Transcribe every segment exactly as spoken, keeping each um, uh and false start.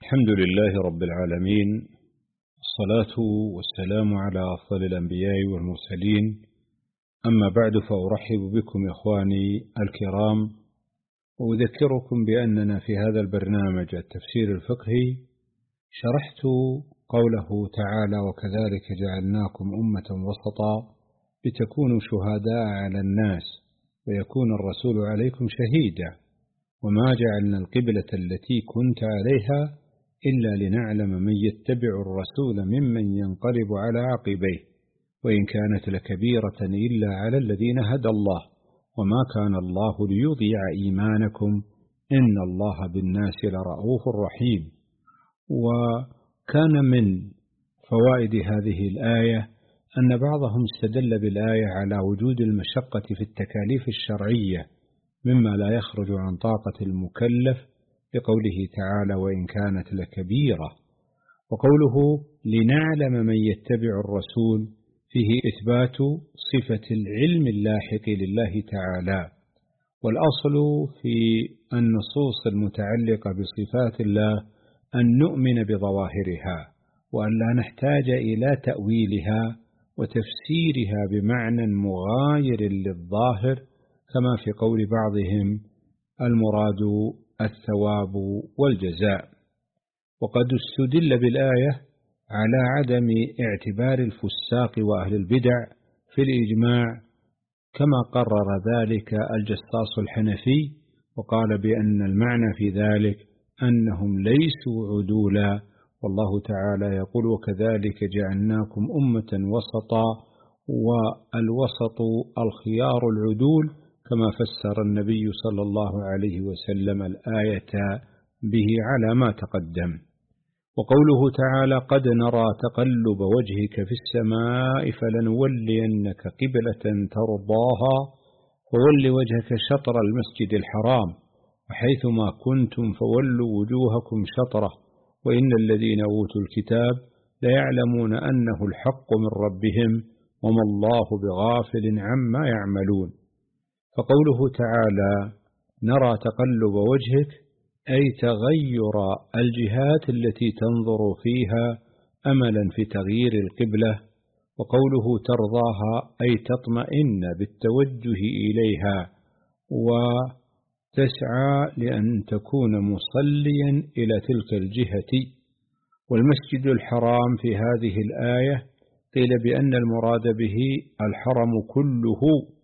الحمد لله رب العالمين، الصلاة والسلام على أفضل الأنبياء والمرسلين. أما بعد، فأرحب بكم إخواني الكرام، وأذكركم بأننا في هذا البرنامج التفسير الفقهي شرحت قوله تعالى: وكذلك جعلناكم أمة وسطا لتكونوا شهداء على الناس ويكون الرسول عليكم شهيدا، وما جعلنا القبلة التي كنت عليها إلا لنعلم من يتبع الرسول ممن ينقلب على عقبيه، وإن كانت لكبيرة إلا على الذين هدى الله، وما كان الله ليضيع إيمانكم إن الله بالناس لرؤوف رحيم. وكان من فوائد هذه الآية أن بعضهم استدل بالآية على وجود المشقة في التكاليف الشرعية مما لا يخرج عن طاقة المكلف، بقوله تعالى: وإن كانت لكبيرة. وقوله لنعلم من يتبع الرسول فيه إثبات صفة العلم اللاحق لله تعالى. والأصل في النصوص المتعلقة بصفات الله أن نؤمن بظواهرها، وأن لا نحتاج إلى تأويلها وتفسيرها بمعنى مغاير للظاهر، كما في قول بعضهم: المراد الثواب والجزاء. وقد استدل بالآية على عدم اعتبار الفساق وأهل البدع في الإجماع، كما قرر ذلك الجصاص الحنفي، وقال بأن المعنى في ذلك أنهم ليسوا عدولا، والله تعالى يقول: وكذلك جعلناكم أمة وسطا، والوسط الخيار العدول، كما فسر النبي صلى الله عليه وسلم الآية به على ما تقدم. وقوله تعالى: قد نرى تقلب وجهك في السماء فلنولينك قبلة ترضاها فول وجهك شطر المسجد الحرام وحيثما كنتم فولوا وجوهكم شطره وإن الذين أوتوا الكتاب ليعلمون أنه الحق من ربهم وما الله بغافل عما يعملون. فقوله تعالى: نرى تقلب وجهك، أي تغير الجهات التي تنظر فيها أملا في تغيير القبلة. وقوله ترضاها، أي تطمئن بالتوجه إليها وتسعى لأن تكون مصليا إلى تلك الجهة. والمسجد الحرام في هذه الآية قيل بأن المراد به الحرم كله،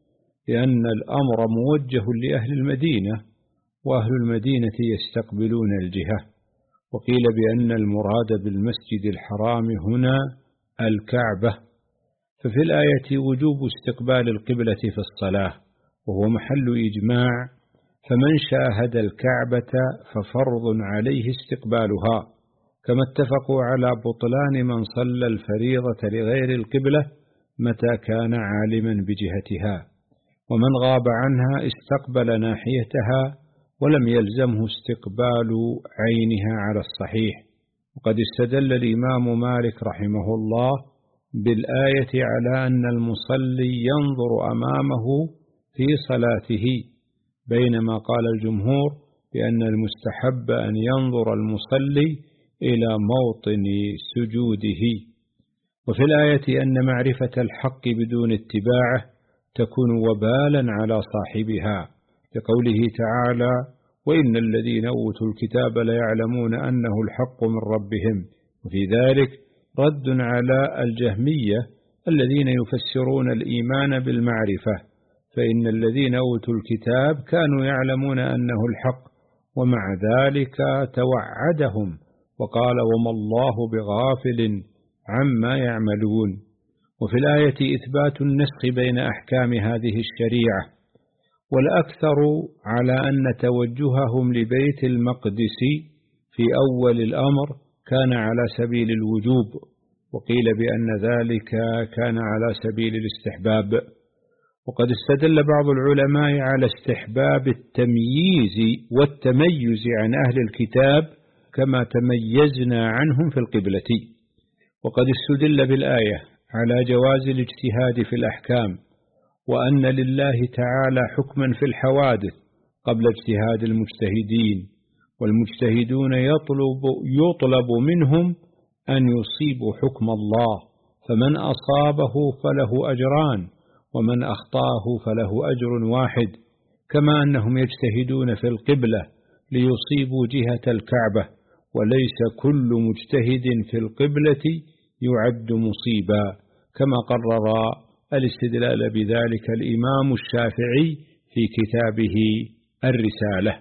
لأن الأمر موجه لأهل المدينة، وأهل المدينة يستقبلون الجهة. وقيل بأن المراد بالمسجد الحرام هنا الكعبة. ففي الآية وجوب استقبال القبلة في الصلاة، وهو محل إجماع، فمن شاهد الكعبة ففرض عليه استقبالها، كما اتفقوا على بطلان من صلى الفريضة لغير القبلة متى كان عالما بجهتها، ومن غاب عنها استقبل ناحيتها ولم يلزمه استقبال عينها على الصحيح. وقد استدل الإمام مالك رحمه الله بالآية على أن المصلي ينظر أمامه في صلاته، بينما قال الجمهور بأن المستحب أن ينظر المصلي إلى موطن سجوده. وفي الآية أن معرفة الحق بدون اتباعه تكون وبالا على صاحبها، لقوله تعالى: وإن الذين أوتوا الكتاب ليعلمون أنه الحق من ربهم. وفي ذلك رد على الجهمية الذين يفسرون الإيمان بالمعرفة، فإن الذين أوتوا الكتاب كانوا يعلمون أنه الحق، ومع ذلك توعدهم وقال: وما الله بغافل عما يعملون. وفي الآية إثبات النسخ بين أحكام هذه الشريعة، والأكثر على أن توجههم لبيت المقدس في أول الأمر كان على سبيل الوجوب، وقيل بأن ذلك كان على سبيل الاستحباب. وقد استدل بعض العلماء على استحباب التمييز والتميز عن أهل الكتاب كما تميزنا عنهم في القبلة. وقد استدل بالآية على جواز الاجتهاد في الأحكام، وأن لله تعالى حكما في الحوادث قبل اجتهاد المجتهدين، والمجتهدون يطلب, يطلب منهم أن يصيبوا حكم الله، فمن أصابه فله أجران، ومن أخطاه فله أجر واحد، كما أنهم يجتهدون في القبلة ليصيبوا جهة الكعبة، وليس كل مجتهد في القبلة يعد مصيبا، كما قرر الاستدلال بذلك الإمام الشافعي في كتابه الرسالة.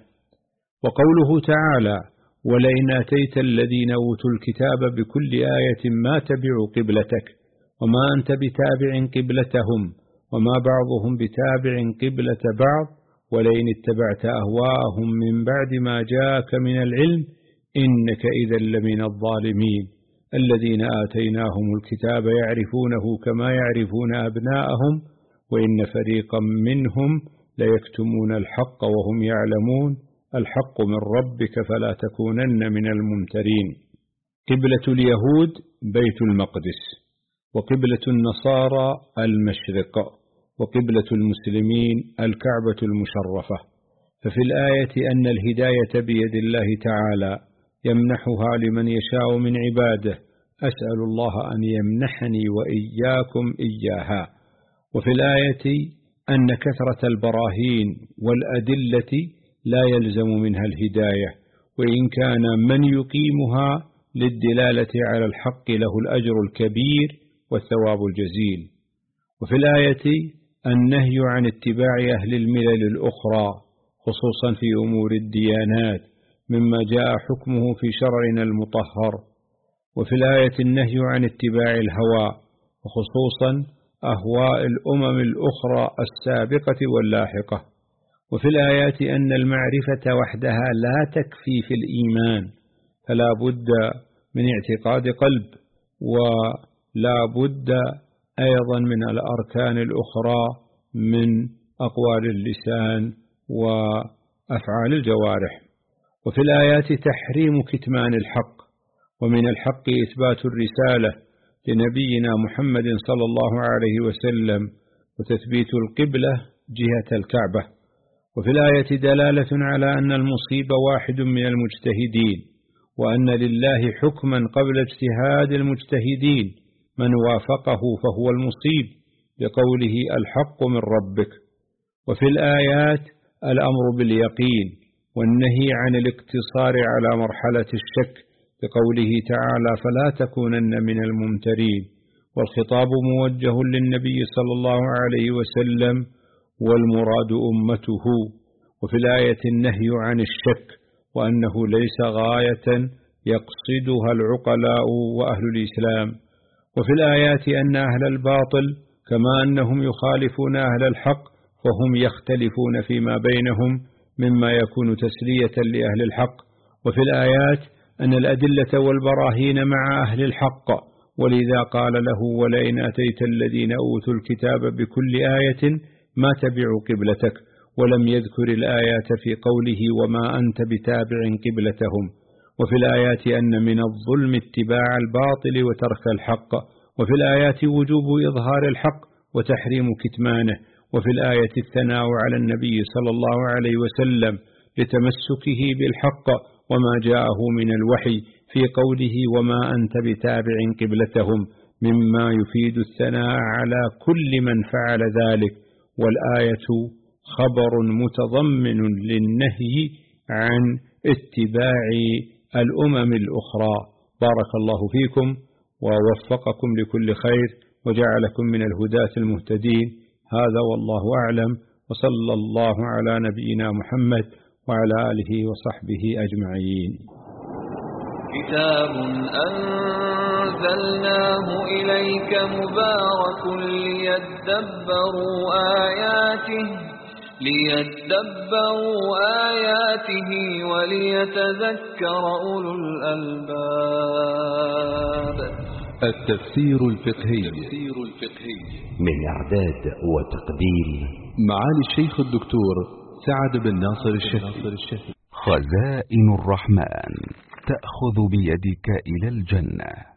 وقوله تعالى: ولئن آتيت الذين أوتوا الكتاب بكل آية ما تبعوا قبلتك وما أنت بتابع قبلتهم وما بعضهم بتابع قبلة بعض ولئن اتبعت أهواءهم من بعد ما جاءك من العلم إنك إذا لمن الظالمين الذين آتيناهم الكتاب يعرفونه كما يعرفون أبناءهم وإن فريقا منهم ليكتمون الحق وهم يعلمون الحق من ربك فلا تكونن من الممترين. قبلة اليهود بيت المقدس، وقبلة النصارى المشرق، وقبلة المسلمين الكعبة المشرفة. ففي الآية أن الهداية بيد الله تعالى يمنحها لمن يشاء من عباده، أسأل الله أن يمنحني وإياكم إياها. وفي الآية أن كثرة البراهين والأدلة لا يلزم منها الهداية، وإن كان من يقيمها للدلالة على الحق له الأجر الكبير والثواب الجزيل. وفي الآية النهي عن اتباع أهل الملل الأخرى خصوصا في أمور الديانات مما جاء حكمه في شرعنا المطهر. وفي الآية النهي عن اتباع الهوى وخصوصا أهواء الأمم الأخرى السابقة واللاحقة. وفي الآيات أن المعرفة وحدها لا تكفي في الإيمان، فلا بد من اعتقاد قلب، ولا بد أيضا من الأركان الأخرى من أقوال اللسان وأفعال الجوارح. وفي الآيات تحريم كتمان الحق، ومن الحق إثبات الرسالة لنبينا محمد صلى الله عليه وسلم وتثبيت القبلة جهة الكعبة. وفي الآية دلالة على أن المصيب واحد من المجتهدين، وأن لله حكما قبل اجتهاد المجتهدين، من وافقه فهو المصيب لقوله الحق من ربك. وفي الآيات الأمر باليقين والنهي عن الاقتصار على مرحلة الشك بقوله تعالى فلا تكونن من الممترين، والخطاب موجه للنبي صلى الله عليه وسلم والمراد أمته. وفي الآية النهي عن الشك وأنه ليس غاية يقصدها العقلاء وأهل الإسلام. وفي الآيات أن أهل الباطل كما أنهم يخالفون أهل الحق فهم يختلفون فيما بينهم مما يكون تسلية لأهل الحق. وفي الآيات أن الأدلة والبراهين مع أهل الحق، ولذا قال له ولئن أتيت الذين أوتوا الكتاب بكل آية ما تبعوا قبلتك، ولم يذكر الآيات في قوله وما أنت بتابع قبلتهم. وفي الآيات أن من الظلم اتباع الباطل وترك الحق. وفي الآيات وجوب إظهار الحق وتحريم كتمانه. وفي الآية الثناء على النبي صلى الله عليه وسلم لتمسكه بالحق وما جاءه من الوحي في قوله وما أنت بتابع قبلتهم، مما يفيد الثناء على كل من فعل ذلك. والآية خبر متضمن للنهي عن اتباع الأمم الأخرى. بارك الله فيكم ووفقكم لكل خير وجعلكم من الهداة المهتدين. هذا والله أعلم، وصلى الله على نبينا محمد وعلى آله وصحبه أجمعين. كتاب أنزلناه إليك مبارك ليدبروا آياته ليدبروا آياته وليتذكر أولو الألباب. التفسير الفقهي من إعداد وتقديم معالي الشيخ الدكتور سعد بن ناصر الشهري. خزائن الرحمن تأخذ بيدك إلى الجنة.